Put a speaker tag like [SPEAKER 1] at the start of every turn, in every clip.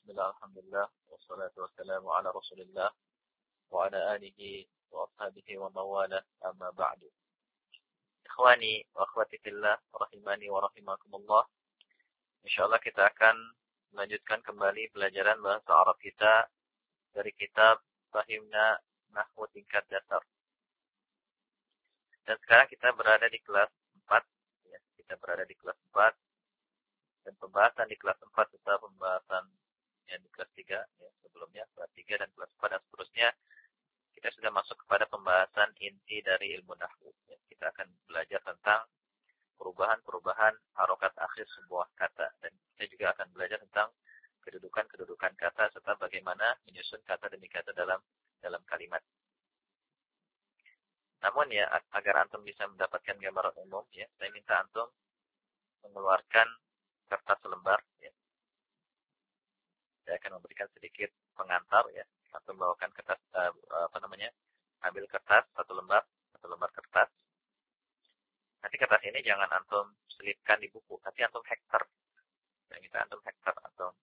[SPEAKER 1] Bismillah, alhamdulillah, wassalatu wassalamu ala rasulillah, wa ala alihi wa ashabihi wa mawala, amma ba'du. Ikhwani wa akhwati fillah, rahimani wa rahimakumullah. InsyaAllah kita akan melanjutkan kembali pelajaran bahasa Arab kita dari kitab Fahimna Nahwu Tingkat Dasar. Dan sekarang kita berada di kelas 4. Ya, kita berada di kelas 4. Dan pembahasan di kelas 4 serta pembahasan yang di kelas 3, ya, sebelumnya kelas 3 dan kelas 4 dan seterusnya, kita sudah masuk kepada pembahasan inti dari ilmu nahwu. Ya, kita akan belajar tentang perubahan-perubahan harokat akhir sebuah kata, dan kita juga akan belajar tentang kedudukan-kedudukan kata serta bagaimana menyusun kata demi kata dalam kalimat. Namun ya, agar antum bisa mendapatkan gambaran umum, ya, saya minta antum mengeluarkan kertas selembar, ya. Saya akan memberikan sedikit pengantar, ya. Antum bawakan kertas, ambil kertas satu lembar kertas. Nanti kertas ini jangan antum selipkan di buku, tapi antum hektar. Saya minta antum hektar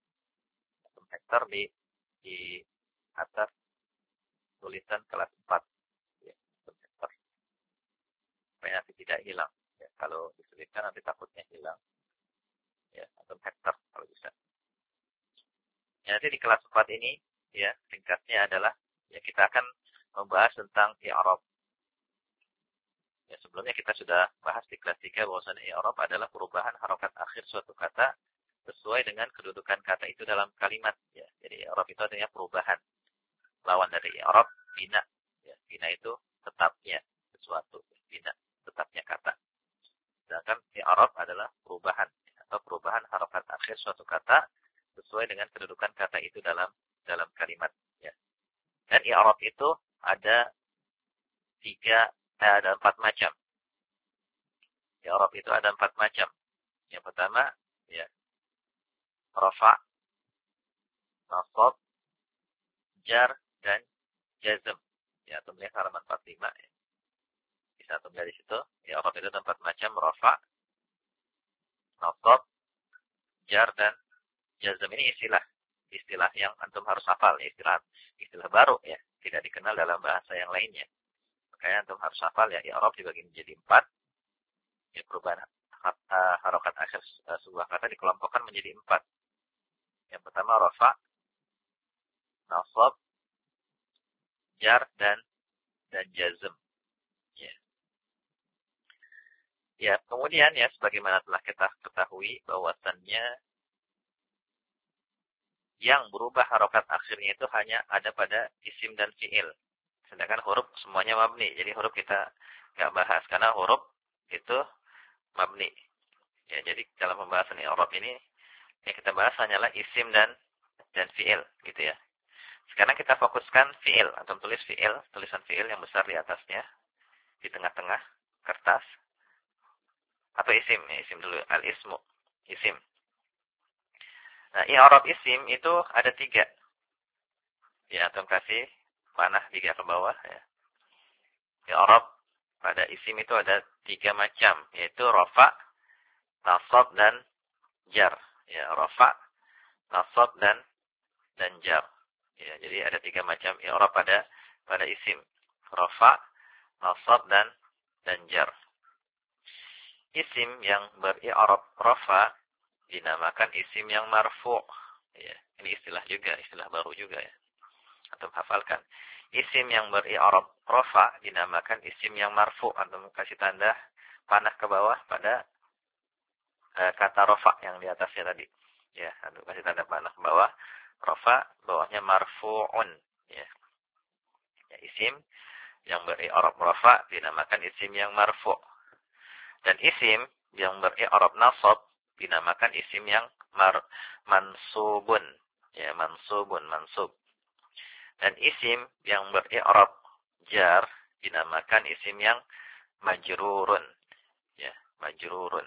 [SPEAKER 1] di atas tulisan kelas 4, ya, antum hektar. Supaya nanti tidak hilang. Ya, kalau diselipkan nanti takutnya hilang. Ya, antum hektar kalau bisa. Ya, nanti di kelas 4 ini, ya, ringkasnya adalah, ya, kita akan membahas tentang i'rab. Ya, sebelumnya kita sudah bahas di kelas 3 bahwasanya i'rab adalah perubahan harokat akhir suatu kata sesuai dengan kedudukan kata itu dalam kalimat. Ya, jadi i'rab itu artinya perubahan. Lawan dari i'rab, bina. Ya, bina itu tetapnya sesuatu. Bina, tetapnya kata. Sedangkan i'rab adalah perubahan atau perubahan harokat akhir suatu kata sesuai dengan kedudukan kata itu dalam kalimat. Ya. Dan i'rab itu ada 4 macam. I'rab itu ada 4 macam. Yang pertama, ya, rafa, nasab, jar, dan jazm. Ya, antum lihat halaman 45. Ya. Bisa antum lihat di situ. I'rab itu ada 4 macam, rafa, nasab, jar, dan jazm. Ini istilah yang antum harus hafal, istilah baru, ya, tidak dikenal dalam bahasa yang lainnya. Makanya antum harus hafal, ya, i'rab dibagi menjadi 4. Ya, perubahan harokat akhir sebuah kata dikelompokkan menjadi 4. Yang pertama rafa, nasab, jar, dan jazm. Ya. Ya, kemudian, ya, sebagaimana telah kita ketahui bahwasannya yang berubah harokat akhirnya itu hanya ada pada isim dan fi'il. Sedangkan huruf semuanya mabni. Jadi huruf kita nggak bahas karena huruf itu mabni. Ya, jadi dalam pembahasan i'rab ini yang kita bahas hanyalah isim dan fi'il, gitu ya. Sekarang kita fokuskan fi'il. Atau tulis fi'il, tulisan fi'il yang besar di atasnya, di tengah-tengah kertas. Atau isim, ya, isim dulu, al-ismu, isim. Nah, i'rab isim itu ada 3. Ya, antum kasih panah 3 ke bawah, ya. I'rab pada isim itu ada 3 macam, yaitu rafa, nasab, dan jar. Ya, rafa, nasab, dan jar. Ya, jadi ada 3 macam i'rab pada isim. Rafa, nasab, dan jar. Isim yang beri'rab rafa dinamakan isim yang marfu'. Ya, ini istilah baru juga, ya. Antum hafalkan. Isim yang beri'rab rafa dinamakan isim yang marfu'. Antum kasih tanda panah ke bawah pada kata rafa yang di atasnya tadi. Ya, antum kasih tanda panah ke bawah. Rafa, bawahnya marfu'un. Ya. Ya, isim yang beri'rab rafa dinamakan isim yang marfu'. Dan isim yang beri'rab nasab dinamakan isim yang mansubun. Ya, mansub. Dan isim yang beri'rab jar dinamakan isim yang majrurun. Ya, majrurun.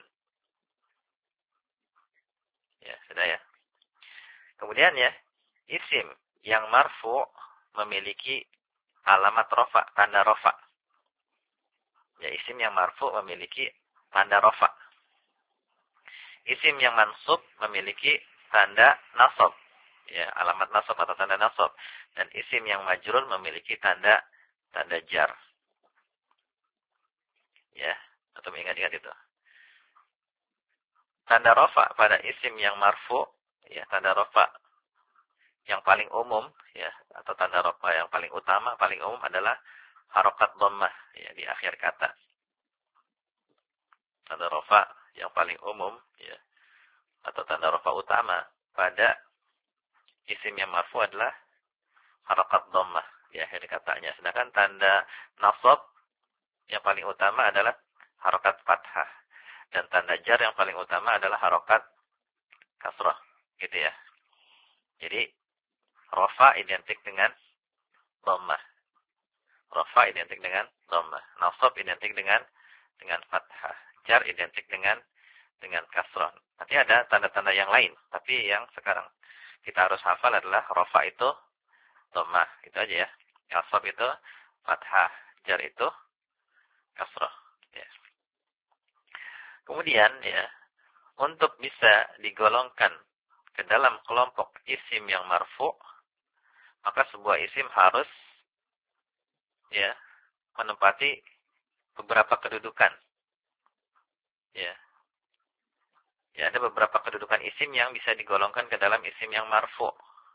[SPEAKER 1] Ya, sudah, ya. Kemudian, ya, isim yang marfu memiliki alamat rafa, tanda rafa. Ya, isim yang marfu memiliki tanda rafa. Isim yang mansub memiliki tanda nasab. ya, alamat nasab atau tanda nasab. Dan isim yang majrur memiliki tanda jar. Ya, atau mengingat-ingat itu. Tanda rafa pada isim yang marfu, ya, tanda rafa yang paling umum, ya, atau tanda rafa yang paling utama, paling umum adalah harokat dhammah, ya, di akhir kata. Tanda rafa yang paling umum, ya, atau tanda rafa utama pada isim yang marfu adalah harokat dhammah di akhir katanya. Sedangkan tanda nasab yang paling utama adalah harokat fathah. Dan tanda jar yang paling utama adalah harokat kasrah. Gitu ya. Jadi, rafa identik dengan dhammah. Rafa identik dengan dhammah. Nasab identik dengan fathah. Jar identik dengan kasrah. Nanti ada tanda-tanda yang lain. Tapi yang sekarang kita harus hafal adalah rafa itu dhammah. Itu aja ya. Nasab itu fathah. Jar itu kasrah. Ya. Kemudian ya, untuk bisa digolongkan ke dalam kelompok isim yang marfu, maka sebuah isim harus ya menempati beberapa kedudukan. Ya. Ya, ada beberapa kedudukan isim yang bisa digolongkan ke dalam isim yang marfu.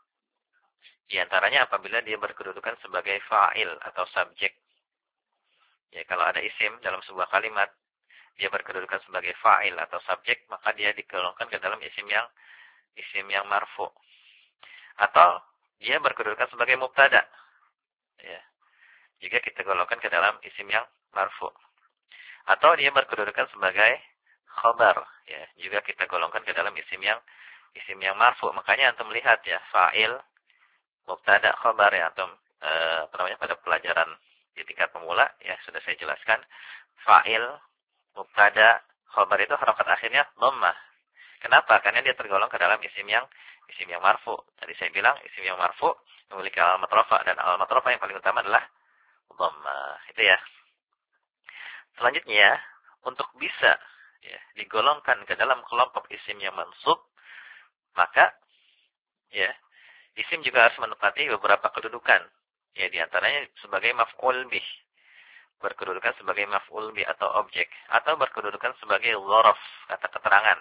[SPEAKER 1] Di antaranya apabila dia berkedudukan sebagai fa'il atau subjek. Ya, kalau ada isim dalam sebuah kalimat dia berkedudukan sebagai fa'il atau subjek, maka dia digolongkan ke dalam isim yang marfu. Atau dia berkedudukan sebagai mubtada. Ya. Jika kita golongkan ke dalam isim yang marfu. Atau dia berkedudukan sebagai khabar, ya, juga kita golongkan ke dalam isim yang marfu. Makanya antum melihat ya, fa'il, mubtada, khabar ya, antum pada pelajaran di tingkat pemula ya sudah saya jelaskan. Fa'il, mubtada, khabar itu harokat akhirnya dhammah. Kenapa? Karena dia tergolong ke dalam isim yang marfu. Tadi saya bilang isim yang marfu memiliki alamat rafa, dan alamat rafa yang paling utama adalah dhammah. Itu ya. Selanjutnya, untuk bisa ya digolongkan ke dalam kelompok isim yang mansub, maka ya isim juga harus menempati beberapa kedudukan. Ya, di antaranya sebagai maf'ul bih, berkedudukan sebagai maf'ul bih atau objek, atau berkedudukan sebagai dzaraf, kata keterangan.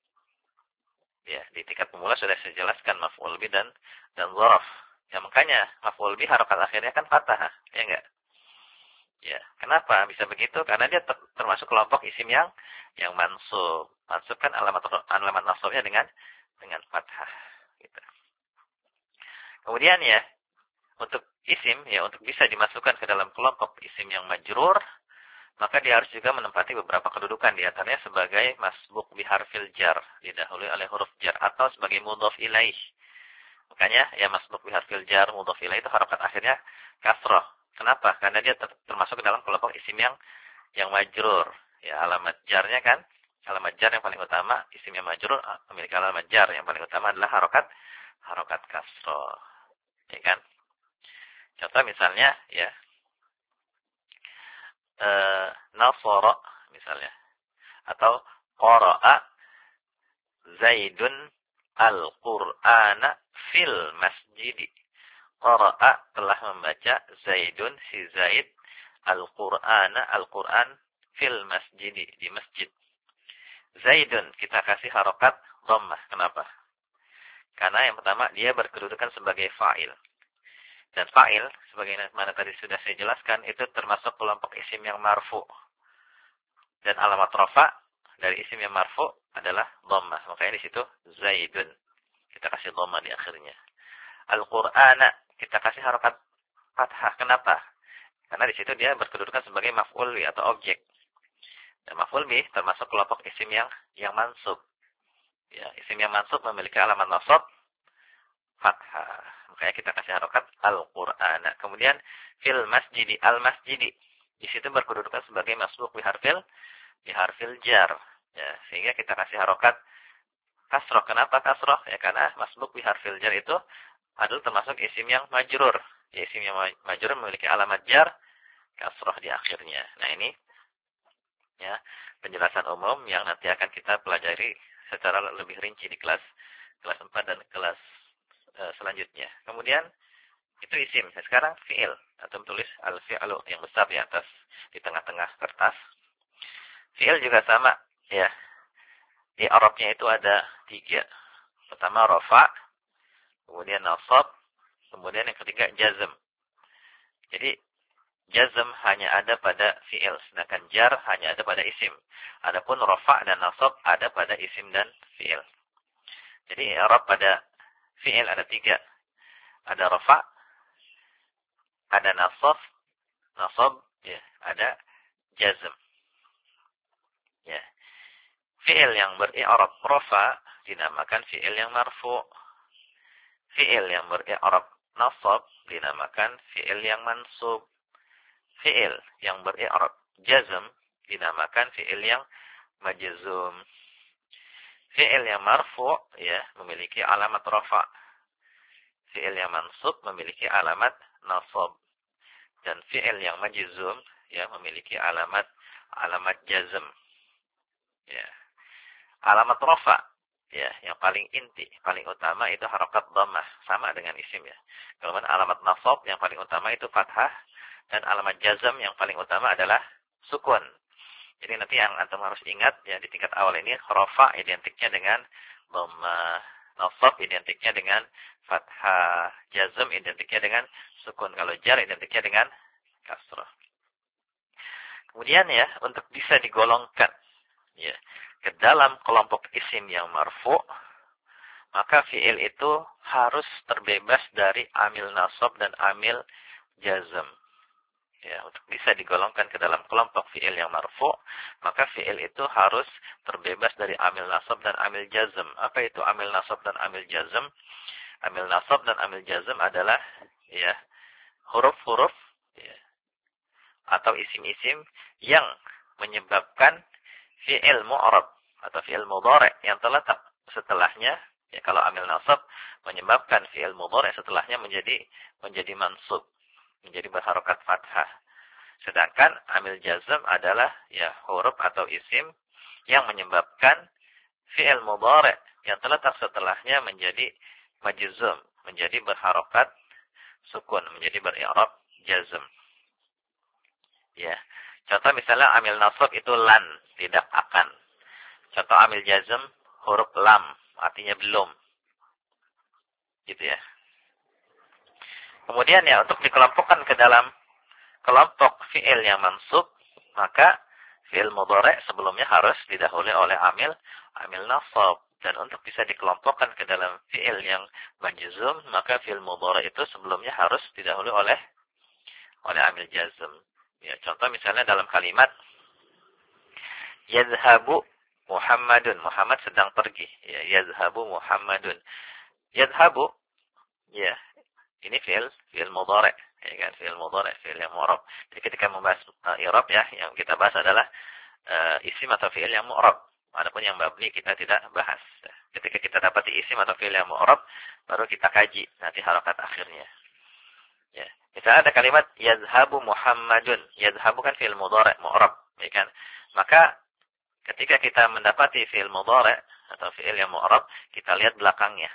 [SPEAKER 1] Ya, di tingkat pemula sudah saya jelaskan maf'ul bih dan dzaraf. Ya, makanya maf'ul bih harokat akhirnya kan fathah, ya enggak? Ya, kenapa bisa begitu? Karena dia termasuk kelompok isim yang mansub. Mansub kan alamat nasabnya dengan fathah, gitu. Kemudian ya, untuk isim ya, untuk bisa dimasukkan ke dalam kelompok isim yang majrur, maka dia harus juga menempati beberapa kedudukan, di antaranya sebagai masbuk biharfil jar, didahului oleh huruf jar, atau sebagai mudhaf ilaih. Makanya ya masbuk biharfil jar, mudhaf ilaih itu harokat akhirnya kasrah. Kenapa? Karena dia termasuk ke dalam kelompok isim yang majrur. Ya, alamat jarnya kan, alamat jar yang paling utama, isim yang majrur memiliki alamat jar yang paling utama adalah harokat kasrah. Ya kan? Contoh misalnya ya, nasara misalnya, atau qara'a Zaidun al-Qur'ana fil masjid. Qara'a telah membaca Zaidun si Zaid al-Qur'ana al-Qur'an fil masjid di masjid. Zaidun kita kasih harokat dhammah. Kenapa? Karena yang pertama dia berkedudukan sebagai fa'il. Dan fa'il, sebagaimana tadi sudah saya jelaskan, itu termasuk kelompok isim yang marfu. Dan alamat rafa dari isim yang marfu adalah dhammah. Makanya di situ Zaidun. Kita kasih dhammah di akhirnya. Al-Qur'ana kita kasih harokat fathah. Kenapa? Karena di situ dia berkedudukan sebagai maf'ul bih atau objek. Dan maf'ul bih termasuk kelompok isim yang mansub. Ya, isim yang mansub memiliki alamat nasab fathah. Makanya kita kasih harokat Al-Qur'ana. Kemudian fil masjidi, al-masjidi. Di situ berkedudukan sebagai masbuk biharfil jar. Ya, sehingga kita kasih harokat kasroh. Kenapa kasroh? Ya karena masbuk biharfil jar itu adalah termasuk isim yang majrur. Ya, isim yang majrur memiliki alamat jar kasroh di akhirnya. Nah, ini ya penjelasan umum yang nanti akan kita pelajari secara lebih rinci di kelas 4 dan kelas selanjutnya. Kemudian itu isim. Sekarang fi'il. Atau tulis al-fi'lu yang besar di atas, di tengah-tengah kertas. Fi'il juga sama. Ya. Di Arabnya itu ada 3. Pertama rafa, kemudian nasab, kemudian yang ketiga jazm. Jadi jazm hanya ada pada fi'il, sedangkan jar hanya ada pada isim. Adapun rafa dan nasab ada pada isim dan fi'il. Jadi Arab pada fi'il ada 3. Ada rafa, ada nasab, ya, ada jazm. Ya. Fi'il yang beri'rab rafa dinamakan fi'il yang marfu'. Fi'il yang beri'rab nasab dinamakan fi'il yang mansub. Fi'il yang beri'rab jazm dinamakan fi'il yang majzum. Fi'il yang marfu' ya memiliki alamat rafa'. Fi'il yang mansub memiliki alamat nasab. Dan fi'il yang majzum ya memiliki alamat jazm. Ya. Alamat rafa ya yang paling inti, paling utama itu harakat dhammah, sama dengan isim ya. Kemudian alamat nasab yang paling utama itu fathah, dan alamat jazm yang paling utama adalah sukun. Jadi nanti yang antum harus ingat ya di tingkat awal ini rafa identiknya dengan dhammah, nasab identiknya dengan fathah, jazm identiknya dengan sukun. Kalau jar identiknya dengan kasrah. Kemudian ya untuk bisa digolongkan ya ke dalam kelompok isim yang marfu', maka fi'il itu harus terbebas dari amil nasab dan amil jazm. Ya, untuk bisa digolongkan ke dalam kelompok fi'il yang marfu', maka fi'il itu harus terbebas dari amil nasab dan amil jazm. Apa itu amil nasab dan amil jazm? Amil nasab dan amil jazm adalah ya huruf-huruf ya, atau isim-isim yang menyebabkan fi'il mu'rab atau fi'il mudhari' yang terletak setelahnya, ya kalau amil nasab menyebabkan fi'il mudhari' setelahnya menjadi mansub, menjadi berharokat fathah. Sedangkan amil jazm adalah ya huruf atau isim yang menyebabkan fi'il mudhari' yang terletak setelahnya menjadi majzum, menjadi berharokat sukun, menjadi beri'rab jazm. Ya. Contoh misalnya amil nasab itu lan, tidak akan. Contoh amil jazm huruf lam, artinya belum. Gitu ya. Kemudian ya untuk dikelompokkan ke dalam kelompok fi'il yang mansub, maka fi'il mudhari' sebelumnya harus didahului oleh amil nasab. Dan untuk bisa dikelompokkan ke dalam fi'il yang majzum, maka fi'il mudhari' itu sebelumnya harus didahului oleh amil jazm. Ya, contoh misalnya dalam kalimat yazhabu Muhammadun, Muhammad sedang pergi. Ya, yazhabu Muhammadun. Yazhabu, ya, ini fi'il mudhari', ya kan, fi'il mudhari', fi'il yang mu'rab. Jadi ketika membahas i'rab ya, yang kita bahas adalah isim atau fi'il yang mu'rab. Adapun yang mabni kita tidak bahas. Ketika kita dapati isim atau fi'il yang mu'rab, baru kita kaji nanti harakat akhirnya. Ya. Misalnya ada kalimat yazhabu Muhammadun. Yazhabu kan fi'il mudhari' mu'rab, ya kan? Maka ketika kita mendapati fi'il mudhari' atau fi'il yang mu'rab, kita lihat belakangnya.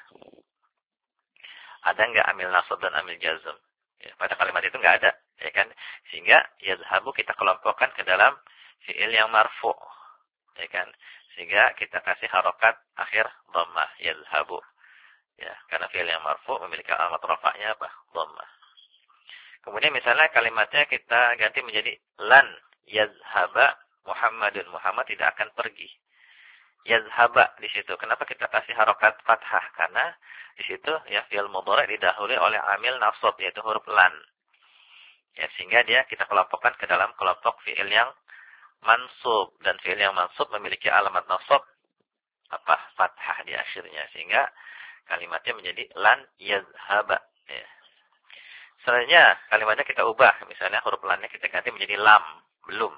[SPEAKER 1] Ada enggak amil nasab dan amil jazm? Ya, pada kalimat itu enggak ada, ya kan? Sehingga yazhabu kita kelompokkan ke dalam fi'il yang marfu', ya kan? Sehingga kita kasih harokat akhir dhammah, yazhabu. Ya, karena fi'il yang marfu' memiliki alamat rafa'nya apa? Dhammah. Kemudian misalnya kalimatnya kita ganti menjadi lan yazhaba Muhammadun. Muhammad tidak akan pergi. Yazhaba di situ. Kenapa kita kasih harokat fathah? Karena di situ ya fi'il mudhari' didahului oleh amil nasab yaitu huruf lan. Ya, sehingga dia kita kelompokkan ke dalam kelompok fi'il yang mansub, dan fi'il yang mansub memiliki alamat nasab apa? Fathah di akhirnya, sehingga kalimatnya menjadi lan yazhaba. Ya. Selanjutnya kalimatnya kita ubah, misalnya huruf lannya kita ganti menjadi lam, belum.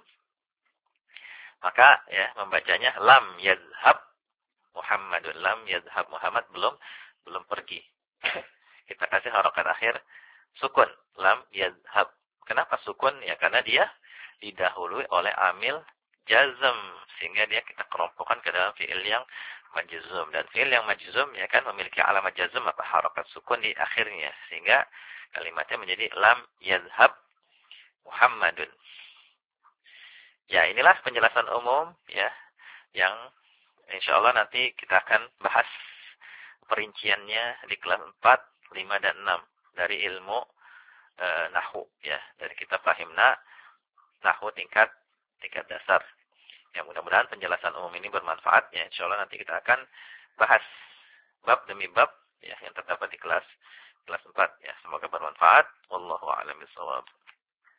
[SPEAKER 1] Maka ya membacanya lam yazhab Muhammadun, lam yazhab Muhammad, belum pergi. Kita kasih harokat akhir sukun, lam yazhab. Kenapa sukun? Ya karena dia didahului oleh amil jazm, sehingga dia kita kelompokkan ke dalam fi'il yang majzum. Dan fi'il yang majzum ya kan memiliki alamat jazm apa harakat sukun di akhirnya sehingga kalimatnya menjadi lam yazhab Muhammadun. Ya, inilah penjelasan umum ya yang insyaallah nanti kita akan bahas perinciannya di kelas 4, 5 dan 6 dari ilmu nahwu ya, dari kitab Fahimna Nahwu tingkat dasar. Ya, mudah-mudahan penjelasan umum ini bermanfaat ya. Insyaallah nanti kita akan bahas bab demi bab ya yang terdapat di kelas 4 ya. Semoga bermanfaat. Wallahu a'lam bishawab.